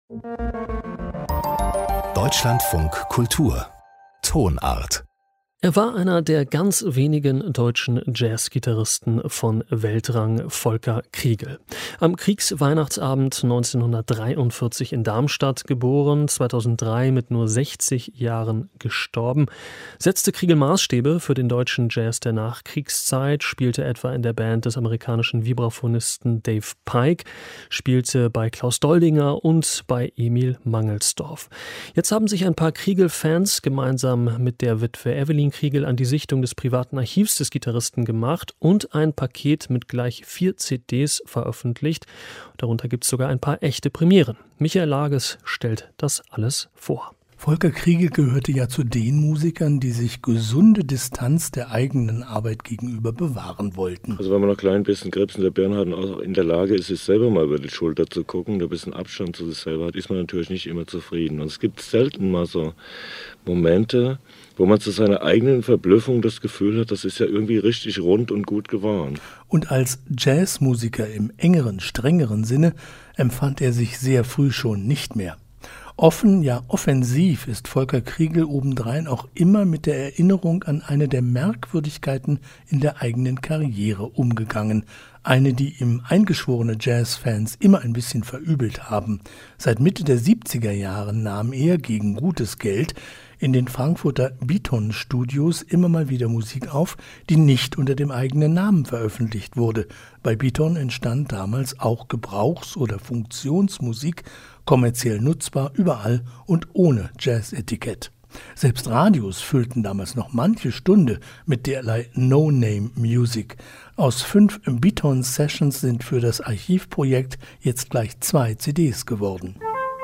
Deutschlandfunk Kultur Tonart. Er war einer der ganz wenigen deutschen Jazzgitarristen von Weltrang, Volker Kriegel. Am Kriegsweihnachtsabend 1943 in Darmstadt geboren, 2003 mit nur 60 Jahren gestorben, setzte Kriegel Maßstäbe für den deutschen Jazz der Nachkriegszeit, spielte etwa in der Band des amerikanischen Vibraphonisten Dave Pike, spielte bei Klaus Doldinger und bei Emil Mangelsdorff. Jetzt haben sich ein paar Kriegel-Fans gemeinsam mit der Witwe Evelyn Kriegel an die Sichtung des privaten Archivs des Gitarristen gemacht und ein Paket mit gleich 4 CDs veröffentlicht. Darunter gibt es sogar ein paar echte Premieren. Michael Lages stellt das alles vor. Volker Kriegel gehörte ja zu den Musikern, die sich gesunde Distanz der eigenen Arbeit gegenüber bewahren wollten. Also wenn man noch ein klein bisschen Krebs in der Birne hat und auch in der Lage ist, sich selber mal über die Schulter zu gucken, ein bisschen Abstand zu sich selber hat, ist man natürlich nicht immer zufrieden. Und es gibt selten mal so Momente, wo man zu seiner eigenen Verblüffung das Gefühl hat, das ist ja irgendwie richtig rund und gut geworden. Und als Jazzmusiker im engeren, strengeren Sinne empfand er sich sehr früh schon nicht mehr. Offen, ja offensiv ist Volker Kriegel obendrein auch immer mit der Erinnerung an eine der Merkwürdigkeiten in der eigenen Karriere umgegangen. Eine, die ihm eingeschworene Jazzfans immer ein bisschen verübelt haben. Seit Mitte der 70er Jahre nahm er gegen gutes Geld in den Frankfurter Beaton-Studios immer mal wieder Musik auf, die nicht unter dem eigenen Namen veröffentlicht wurde. Bei Beaton entstand damals auch Gebrauchs- oder Funktionsmusik, kommerziell nutzbar, überall und ohne Jazz-Etikett. Selbst Radios füllten damals noch manche Stunde mit derlei No-Name-Music. Aus 5 Beaton-Sessions sind für das Archivprojekt jetzt gleich 2 CDs geworden.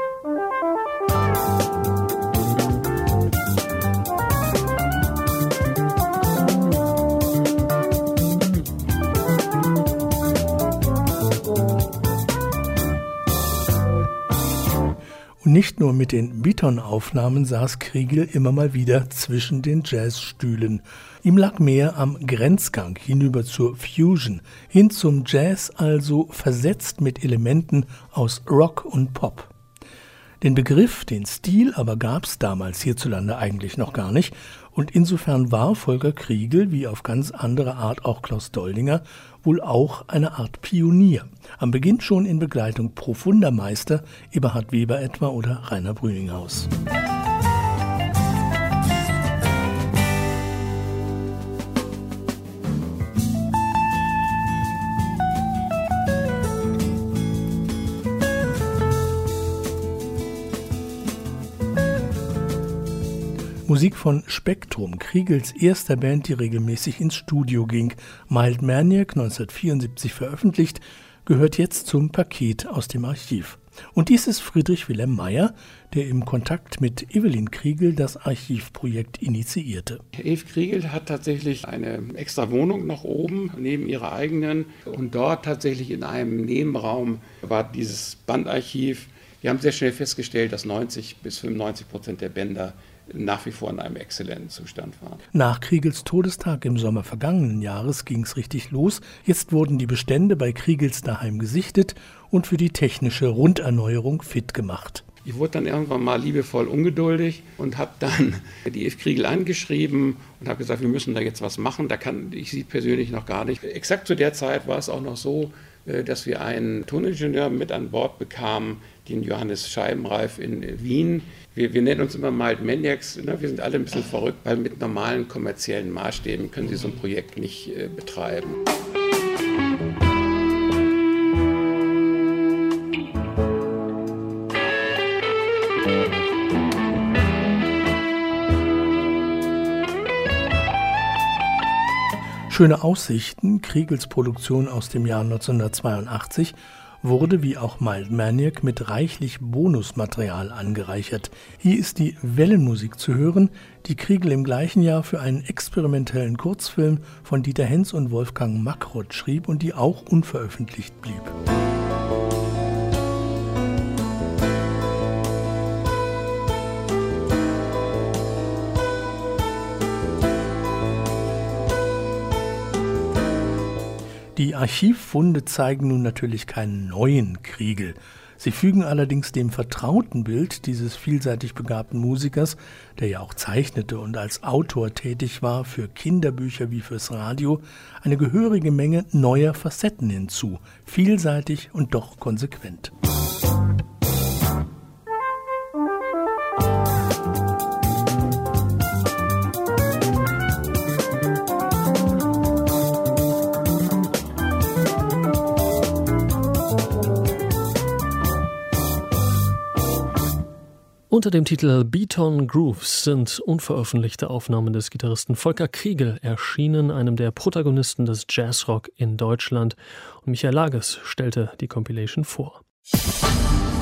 Und nicht nur mit den Beaton-Aufnahmen saß Kriegel immer mal wieder zwischen den Jazzstühlen. Ihm lag mehr am Grenzgang hinüber zur Fusion, hin zum Jazz, also versetzt mit Elementen aus Rock und Pop. Den Begriff, den Stil aber gab es damals hierzulande eigentlich noch gar nicht. Und insofern war Volker Kriegel, wie auf ganz andere Art auch Klaus Doldinger, wohl auch eine Art Pionier. Am Beginn schon in Begleitung profunder Meister, Eberhard Weber etwa oder Rainer Brüninghaus. Musik von Spektrum, Kriegels erster Band, die regelmäßig ins Studio ging. Mild Maniac, 1974 veröffentlicht, gehört jetzt zum Paket aus dem Archiv. Und dies ist Friedrich Wilhelm Meyer, der im Kontakt mit Evelyn Kriegel das Archivprojekt initiierte. Eve Kriegel hat tatsächlich eine extra Wohnung noch oben, neben ihrer eigenen. Und dort tatsächlich in einem Nebenraum war dieses Bandarchiv. Wir haben sehr schnell festgestellt, dass 90-95% der Bänder nach wie vor in einem exzellenten Zustand waren. Nach Kriegels Todestag im Sommer vergangenen Jahres ging es richtig los. Jetzt wurden die Bestände bei Kriegels daheim gesichtet und für die technische Runderneuerung fit gemacht. Ich wurde dann irgendwann mal liebevoll ungeduldig und habe dann die Eve Kriegel angeschrieben und habe gesagt, wir müssen da jetzt was machen. Da kann ich sie persönlich noch gar nicht. Exakt zu der Zeit war es auch noch so, dass wir einen Toningenieur mit an Bord bekamen, den Johannes Scheibenreif in Wien. Wir nennen uns immer Mild Maniacs, ne? Wir sind alle ein bisschen verrückt, weil mit normalen kommerziellen Maßstäben können Sie so ein Projekt nicht betreiben. Schöne Aussichten, Kriegels Produktion aus dem Jahr 1982, wurde wie auch Mild Maniac mit reichlich Bonusmaterial angereichert. Hier ist die Wellenmusik zu hören, die Kriegel im gleichen Jahr für einen experimentellen Kurzfilm von Dieter Henz und Wolfgang Makroth schrieb und die auch unveröffentlicht blieb. Die Archivfunde zeigen nun natürlich keinen neuen Kriegel. Sie fügen allerdings dem vertrauten Bild dieses vielseitig begabten Musikers, der ja auch zeichnete und als Autor tätig war für Kinderbücher wie fürs Radio, eine gehörige Menge neuer Facetten hinzu, vielseitig und doch konsequent. Unter dem Titel Beaton Grooves sind unveröffentlichte Aufnahmen des Gitarristen Volker Kriegel erschienen, einem der Protagonisten des Jazzrock in Deutschland. Und Michael Lages stellte die Compilation vor.